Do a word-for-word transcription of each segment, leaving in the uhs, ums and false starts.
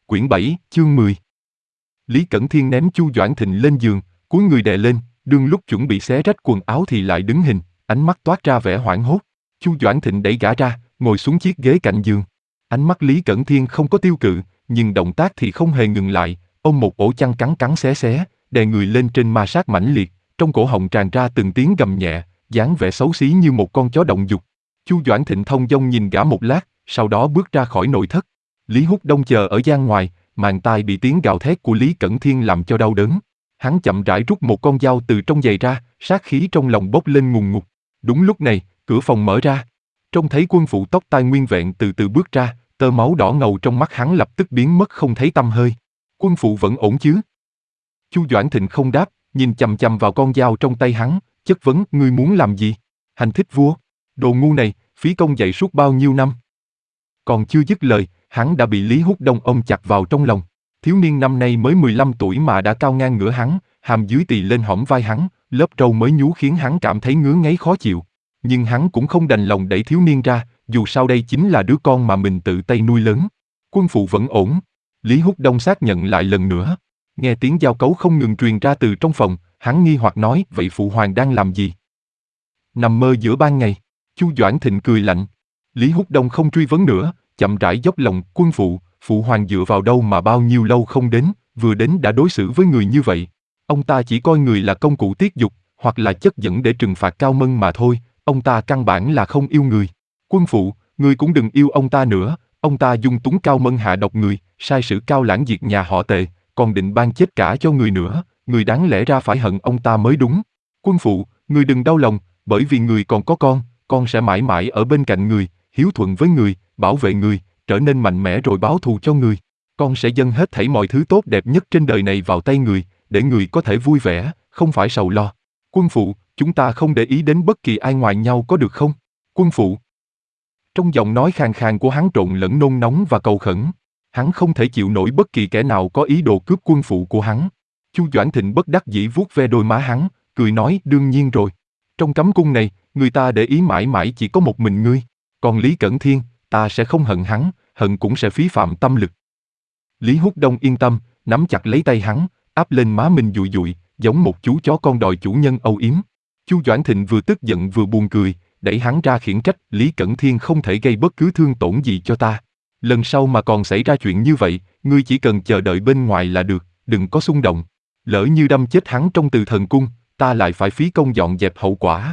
Quyển bảy, chương mười. Lý Cẩn Thiên ném Chu Doãn Thịnh lên giường, cúi người đè lên, đương lúc chuẩn bị xé rách quần áo thì lại đứng hình, ánh mắt toát ra vẻ hoảng hốt. Chu Doãn Thịnh đẩy gã ra, ngồi xuống chiếc ghế cạnh giường. Ánh mắt Lý Cẩn Thiên không có tiêu cự, nhưng động tác thì không hề ngừng lại, ôm một ổ chăn cắn cắn xé xé, đè người lên trên ma sát mãnh liệt, trong cổ họng tràn ra từng tiếng gầm nhẹ, dáng vẻ xấu xí như một con chó động dục. Chu Doãn Thịnh thông dong nhìn gã một lát, sau đó bước ra khỏi nội thất. Lý Húc Đông chờ ở gian ngoài, màng tai bị tiếng gào thét của Lý Cẩn Thiên làm cho đau đớn. Hắn chậm rãi rút một con dao từ trong giày ra, sát khí trong lòng bốc lên ngùn ngụt. Đúng lúc này, cửa phòng mở ra. Trông thấy quân phụ tóc tai nguyên vẹn từ từ bước ra, tơ máu đỏ ngầu trong mắt hắn lập tức biến mất không thấy tăm hơi. Quân phụ vẫn ổn chứ? Chu Doãn Thịnh không đáp, nhìn chằm chằm vào con dao trong tay hắn, chất vấn: ngươi muốn làm gì? Hành thích vua? Đồ ngu này, phí công dạy suốt bao nhiêu năm? Còn chưa dứt lời, hắn đã bị Lý Húc Đông ôm chặt vào trong lòng. Thiếu niên năm nay mới mười lăm tuổi mà đã cao ngang ngửa hắn, hàm dưới tì lên hõm vai hắn, lớp râu mới nhú khiến hắn cảm thấy ngứa ngáy khó chịu. Nhưng hắn cũng không đành lòng đẩy thiếu niên ra, dù sao đây chính là đứa con mà mình tự tay nuôi lớn. Quân phụ vẫn ổn. Lý Húc Đông xác nhận lại lần nữa. Nghe tiếng giao cấu không ngừng truyền ra từ trong phòng, hắn nghi hoặc nói: vậy phụ hoàng đang làm gì? Nằm mơ giữa ban ngày. Chu Doãn Thịnh cười lạnh. Lý Húc Đông không truy vấn nữa, chậm rãi dốc lòng: quân phụ, phụ hoàng dựa vào đâu mà bao nhiêu lâu không đến, vừa đến đã đối xử với người như vậy. Ông ta chỉ coi người là công cụ tiết dục, hoặc là chất dẫn để trừng phạt Cao Mân mà thôi, ông ta căn bản là không yêu người. Quân phụ, người cũng đừng yêu ông ta nữa, ông ta dung túng Cao Mân hạ độc người, sai sử Cao Lãng diệt nhà họ Tề, còn định ban chết cả cho người nữa, người đáng lẽ ra phải hận ông ta mới đúng. Quân phụ, người đừng đau lòng, bởi vì người còn có con, con sẽ mãi mãi ở bên cạnh người, hiếu thuận với người, bảo vệ người, trở nên mạnh mẽ rồi báo thù cho người. Con sẽ dâng hết thảy mọi thứ tốt đẹp nhất trên đời này vào tay người, để người có thể vui vẻ, không phải sầu lo. Quân phụ, chúng ta không để ý đến bất kỳ ai ngoài nhau có được không? Quân phụ. Trong giọng nói khàn khàn của hắn trộn lẫn nôn nóng và cầu khẩn. Hắn không thể chịu nổi bất kỳ kẻ nào có ý đồ cướp quân phụ của hắn. Chu Doãn Thịnh bất đắc dĩ vuốt ve đôi má hắn, cười nói: đương nhiên rồi. Trong cấm cung này, người ta để ý mãi mãi chỉ có một mình ngươi. Còn Lý Cẩn Thiên, ta sẽ không hận hắn, hận cũng sẽ phí phạm tâm lực. Lý Húc Đông yên tâm, nắm chặt lấy tay hắn, áp lên má mình dụi dụi, giống một chú chó con đòi chủ nhân âu yếm. Chu Doãn Thịnh vừa tức giận vừa buồn cười, đẩy hắn ra khiển trách: Lý Cẩn Thiên không thể gây bất cứ thương tổn gì cho ta. Lần sau mà còn xảy ra chuyện như vậy, ngươi chỉ cần chờ đợi bên ngoài là được, đừng có xung động. Lỡ như đâm chết hắn trong Từ Thần Cung, ta lại phải phí công dọn dẹp hậu quả.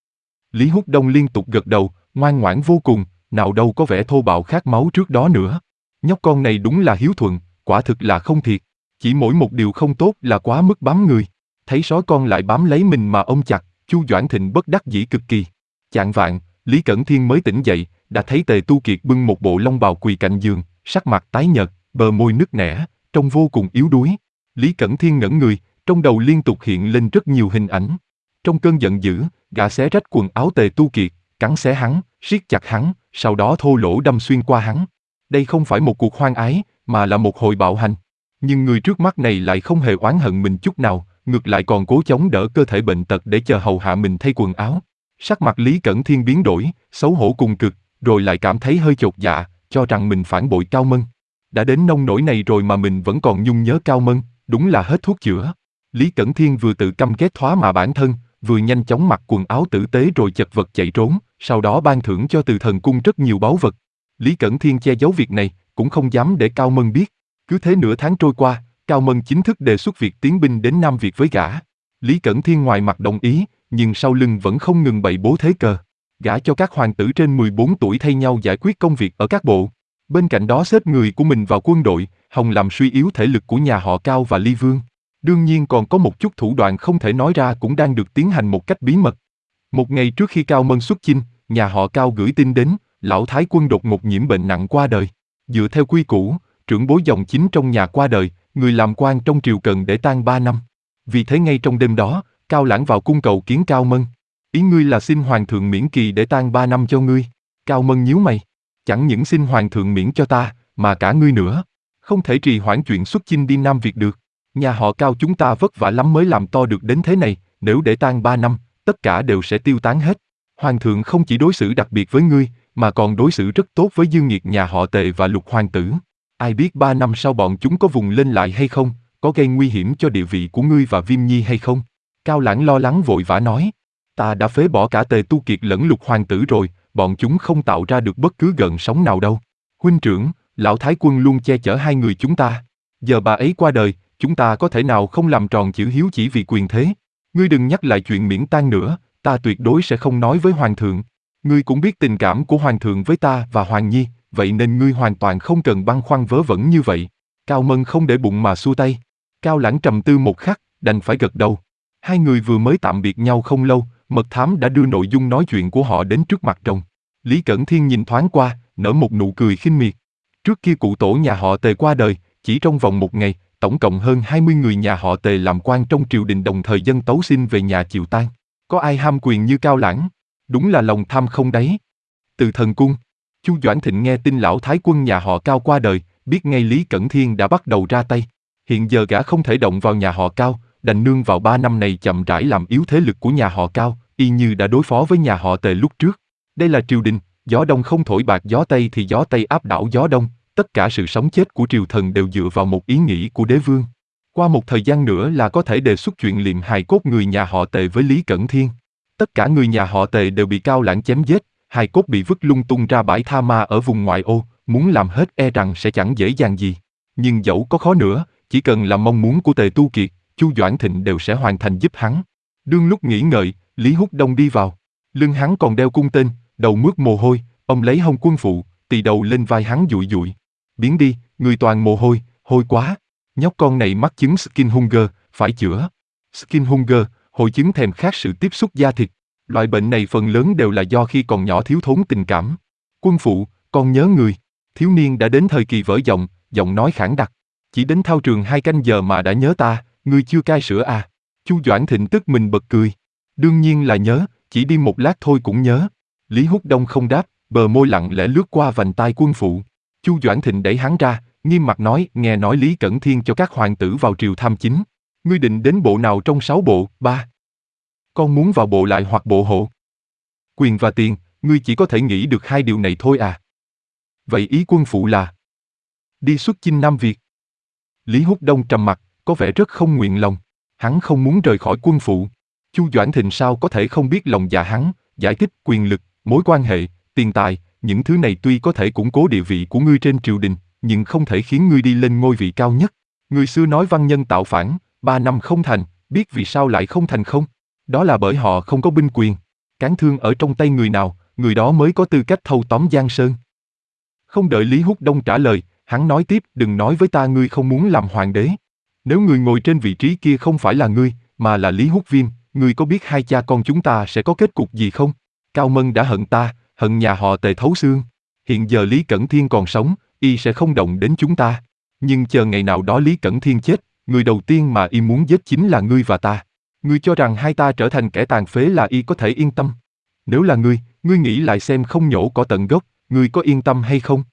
Lý Húc Đông liên tục gật đầu, ngoan ngoãn vô cùng, nào đâu có vẻ thô bạo khát máu trước đó nữa. Nhóc con này đúng là hiếu thuận, quả thực là không thiệt. Chỉ mỗi một điều không tốt là quá mức bám người. Thấy sói con lại bám lấy mình mà ôm chặt, Chu Doãn Thịnh bất đắc dĩ cực kỳ. Chạng vạng, Lý Cẩn Thiên mới tỉnh dậy, đã thấy Tề Tu Kiệt bưng một bộ long bào quỳ cạnh giường, sắc mặt tái nhợt, bờ môi nứt nẻ, trông vô cùng yếu đuối. Lý Cẩn Thiên ngẩn người, trong đầu liên tục hiện lên rất nhiều hình ảnh. Trong cơn giận dữ, gã xé rách quần áo Tề Tu Kiệt, cắn xé hắn, siết chặt hắn, sau đó thô lỗ đâm xuyên qua hắn. Đây không phải một cuộc hoan ái, mà là một hồi bạo hành. Nhưng người trước mắt này lại không hề oán hận mình chút nào, ngược lại còn cố chống đỡ cơ thể bệnh tật để chờ hầu hạ mình thay quần áo. Sắc mặt Lý Cẩn Thiên biến đổi, xấu hổ cùng cực, rồi lại cảm thấy hơi chột dạ, cho rằng mình phản bội Cao Mân. Đã đến nông nỗi này rồi mà mình vẫn còn nhung nhớ Cao Mân, đúng là hết thuốc chữa. Lý Cẩn Thiên vừa tự căm ghét thóa mà bản thân, vừa nhanh chóng mặc quần áo tử tế rồi chật vật chạy trốn, sau đó ban thưởng cho Từ Thần Cung rất nhiều báu vật. Lý Cẩn Thiên che giấu việc này, cũng không dám để Cao Mân biết. Cứ thế nửa tháng trôi qua, Cao Mân chính thức đề xuất việc tiến binh đến Nam Việt với gã. Lý Cẩn Thiên ngoài mặt đồng ý, nhưng sau lưng vẫn không ngừng bày bố thế cờ. Gả cho các hoàng tử trên mười bốn tuổi thay nhau giải quyết công việc ở các bộ. Bên cạnh đó xếp người của mình vào quân đội, hòng làm suy yếu thể lực của nhà họ Cao và Ly Vương. Đương nhiên còn có một chút thủ đoạn không thể nói ra cũng đang được tiến hành một cách bí mật. Một ngày trước khi Cao Mân xuất chinh, nhà họ Cao gửi tin đến, lão thái quân đột ngột nhiễm bệnh nặng qua đời. Dựa theo quy củ, trưởng bối dòng chính trong nhà qua đời, người làm quan trong triều cần để tang ba năm. Vì thế ngay trong đêm đó, Cao Lãng vào cung cầu kiến Cao Mân. Ý ngươi là xin hoàng thượng miễn kỳ để tang ba năm cho ngươi? Cao Mân nhíu mày. Chẳng những xin hoàng thượng miễn cho ta, mà cả ngươi nữa. Không thể trì hoãn chuyện xuất chinh đi Nam Việt được. Nhà họ Cao chúng ta vất vả lắm mới làm to được đến thế này, nếu để tang ba năm, tất cả đều sẽ tiêu tán hết. Hoàng thượng không chỉ đối xử đặc biệt với ngươi, mà còn đối xử rất tốt với dương nghiệt nhà họ Tề và Lục hoàng tử. Ai biết ba năm sau bọn chúng có vùng lên lại hay không, có gây nguy hiểm cho địa vị của ngươi và Viêm Nhi hay không? Cao Lãng lo lắng vội vã nói. Ta đã phế bỏ cả Tề Tu Kiệt lẫn Lục Hoàng tử rồi, bọn chúng không tạo ra được bất cứ gợn sóng nào đâu. Huynh trưởng, lão Thái Quân luôn che chở hai người chúng ta. Giờ bà ấy qua đời, chúng ta có thể nào không làm tròn chữ hiếu chỉ vì quyền thế? Ngươi đừng nhắc lại chuyện miễn tang nữa, ta tuyệt đối sẽ không nói với Hoàng thượng. Ngươi cũng biết tình cảm của Hoàng thượng với ta và Hoàng Nhi, vậy nên ngươi hoàn toàn không cần băn khoăn vớ vẩn như vậy. Cao Mân không để bụng mà xua tay. Cao Lãng trầm tư một khắc, đành phải gật đầu. Hai người vừa mới tạm biệt nhau không lâu, mật thám đã đưa nội dung nói chuyện của họ đến trước mặt rồng. Lý Cẩn Thiên nhìn thoáng qua, nở một nụ cười khinh miệt. Trước kia cụ tổ nhà họ Tề qua đời, chỉ trong vòng một ngày, tổng cộng hơn hai mươi người nhà họ Tề làm quan trong triều đình đồng thời dâng tấu xin về nhà chịu tang. Có ai ham quyền như Cao Lãng? Đúng là lòng tham không đáy. Từ Thần Cung, Chu Doãn Thịnh nghe tin lão Thái Quân nhà họ Cao qua đời, biết ngay Lý Cẩn Thiên đã bắt đầu ra tay. Hiện giờ gã không thể động vào nhà họ Cao, đành nương vào ba năm này chậm rãi làm yếu thế lực của nhà họ Cao, y như đã đối phó với nhà họ Tề lúc trước. Đây là triều đình, gió đông không thổi bạc gió tây thì gió tây áp đảo gió đông, tất cả sự sống chết của triều thần đều dựa vào một ý nghĩ của đế vương. Qua một thời gian nữa là có thể đề xuất chuyện liệm hài cốt người nhà họ Tề với Lý Cẩn Thiên. Tất cả người nhà họ Tề đều bị Cao Lãng chém giết, hài cốt bị vứt lung tung ra bãi tha ma ở vùng ngoại ô, muốn làm hết e rằng sẽ chẳng dễ dàng gì. Nhưng dẫu có khó nữa, chỉ cần là mong muốn của Tề Tu Kiệt, Chu Doãn Thịnh đều sẽ hoàn thành giúp hắn. Đương lúc nghĩ ngợi, Lý Húc Đông đi vào. Lưng hắn còn đeo cung tên, đầu mướt mồ hôi, ông lấy hông quân phụ, tì đầu lên vai hắn dụi dụi. Biến đi, người toàn mồ hôi, hôi quá. Nhóc con này mắc chứng skin hunger, phải chữa. Skin hunger, hội chứng thèm khát sự tiếp xúc da thịt. Loại bệnh này phần lớn đều là do khi còn nhỏ thiếu thốn tình cảm. Quân phụ, con nhớ người. Thiếu niên đã đến thời kỳ vỡ giọng, giọng nói khản đặc. Chỉ đến thao trường hai canh giờ mà đã nhớ ta, ngươi chưa cai sữa à? Chu Doãn Thịnh tức mình bật cười. Đương nhiên là nhớ, chỉ đi một lát thôi cũng nhớ. Lý Húc Đông không đáp, bờ môi lặng lẽ lướt qua vành tai quân phụ. Chu Doãn Thịnh đẩy hắn ra, nghiêm mặt nói, nghe nói Lý Cẩn Thiên cho các hoàng tử vào triều tham chính. Ngươi định đến bộ nào trong sáu bộ? Ba. Con muốn vào bộ lại hoặc bộ hộ. Quyền và tiền, ngươi chỉ có thể nghĩ được hai điều này thôi à? Vậy ý quân phụ là đi xuất chinh Nam Việt. Lý Húc Đông trầm mặt, có vẻ rất không nguyện lòng. Hắn không muốn rời khỏi quân phụ. Chu Doãn Thịnh sao có thể không biết lòng dạ hắn, giải thích quyền lực, mối quan hệ, tiền tài, những thứ này tuy có thể củng cố địa vị của ngươi trên triều đình, nhưng không thể khiến ngươi đi lên ngôi vị cao nhất. Người xưa nói văn nhân tạo phản, ba năm không thành, biết vì sao lại không thành không? Đó là bởi họ không có binh quyền. Cán thương ở trong tay người nào, người đó mới có tư cách thâu tóm Giang Sơn. Không đợi Lý Húc Đông trả lời, hắn nói tiếp, đừng nói với ta ngươi không muốn làm hoàng đế. Nếu người ngồi trên vị trí kia không phải là ngươi, mà là Lý Húc Viêm, ngươi có biết hai cha con chúng ta sẽ có kết cục gì không? Cao Mân đã hận ta, hận nhà họ Tề thấu xương. Hiện giờ Lý Cẩn Thiên còn sống, y sẽ không động đến chúng ta. Nhưng chờ ngày nào đó Lý Cẩn Thiên chết, người đầu tiên mà y muốn giết chính là ngươi và ta. Ngươi cho rằng hai ta trở thành kẻ tàn phế là y có thể yên tâm? Nếu là ngươi, ngươi nghĩ lại xem không nhổ cỏ tận gốc, ngươi có yên tâm hay không?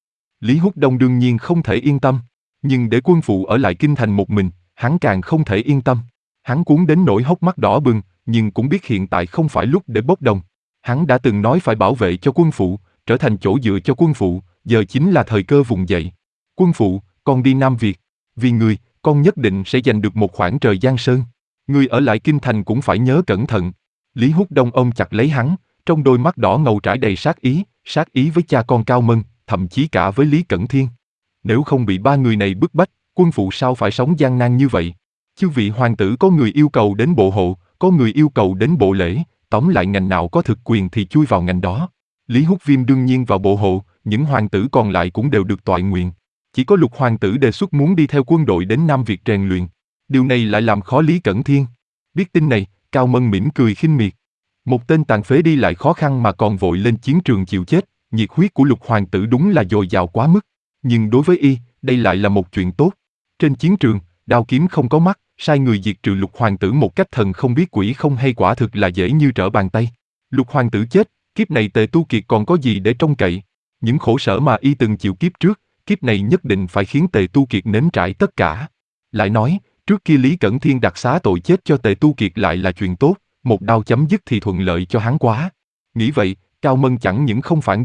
Lý Húc Đông đương nhiên không thể yên tâm, nhưng để quân phụ ở lại kinh thành một mình, hắn càng không thể yên tâm. Hắn cuốn đến nỗi hốc mắt đỏ bừng, nhưng cũng biết hiện tại không phải lúc để bốc đồng. Hắn đã từng nói phải bảo vệ cho quân phụ, trở thành chỗ dựa cho quân phụ, giờ chính là thời cơ vùng dậy. Quân phụ, con đi Nam Việt. Vì người, con nhất định sẽ giành được một khoảng trời Giang Sơn. Người ở lại kinh thành cũng phải nhớ cẩn thận. Lý Húc Đông ôm chặt lấy hắn, trong đôi mắt đỏ ngầu trải đầy sát ý, sát ý với cha con Cao Mân, thậm chí cả với Lý Cẩn Thiên. Nếu không bị ba người này bức bách, quân phụ sao phải sống gian nan như vậy? Chư vị hoàng tử có người yêu cầu đến bộ hộ, có người yêu cầu đến bộ lễ, tóm lại ngành nào có thực quyền thì chui vào ngành đó. Lý Húc Viêm đương nhiên vào bộ hộ, những hoàng tử còn lại cũng đều được toại nguyện. Chỉ có Lục hoàng tử đề xuất muốn đi theo quân đội đến Nam Việt rèn luyện. Điều này lại làm khó Lý Cẩn Thiên. Biết tin này, Cao Mân mỉm cười khinh miệt. Một tên tàn phế đi lại khó khăn mà còn vội lên chiến trường chịu chết, nhiệt huyết của Lục hoàng tử đúng là dồi dào quá mức. Nhưng đối với y, đây lại là một chuyện tốt. Trên chiến trường, đao kiếm không có mắt, sai người diệt trừ Lục hoàng tử một cách thần không biết quỷ không hay quả thực là dễ như trở bàn tay. Lục hoàng tử chết, kiếp này Tề Tu Kiệt còn có gì để trông cậy? Những khổ sở mà y từng chịu kiếp trước, kiếp này nhất định phải khiến Tề Tu Kiệt nếm trải tất cả. Lại nói, trước kia Lý Cẩn Thiên đặc xá tội chết cho Tề Tu Kiệt lại là chuyện tốt, một đao chấm dứt thì thuận lợi cho hắn quá. Nghĩ vậy, Cao Mân chẳng những không phản đối,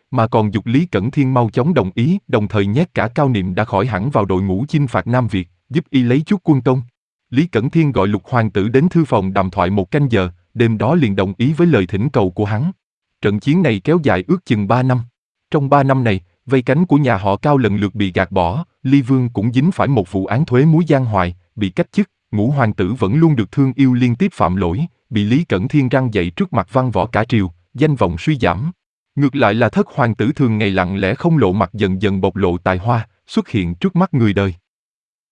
mà còn giục Lý Cẩn Thiên mau chóng đồng ý, đồng thời nhét cả Cao Niệm đã khỏi hẳn vào đội ngũ chinh phạt Nam Việt, giúp y lấy chút quân công. Lý Cẩn Thiên gọi Lục hoàng tử đến thư phòng đàm thoại một canh giờ, đêm đó liền đồng ý với lời thỉnh cầu của hắn. Trận chiến này kéo dài ước chừng ba năm. Trong ba năm này, vây cánh của nhà họ Cao lần lượt bị gạt bỏ, Ly Vương cũng dính phải một vụ án thuế muối gian hoài, bị cách chức, Ngũ hoàng tử vẫn luôn được thương yêu liên tiếp phạm lỗi, bị Lý Cẩn Thiên răng dạy trước mặt văn võ cả triều, danh vọng suy giảm. Ngược lại là Thất hoàng tử thường ngày lặng lẽ không lộ mặt dần dần bộc lộ tài hoa, xuất hiện trước mắt người đời.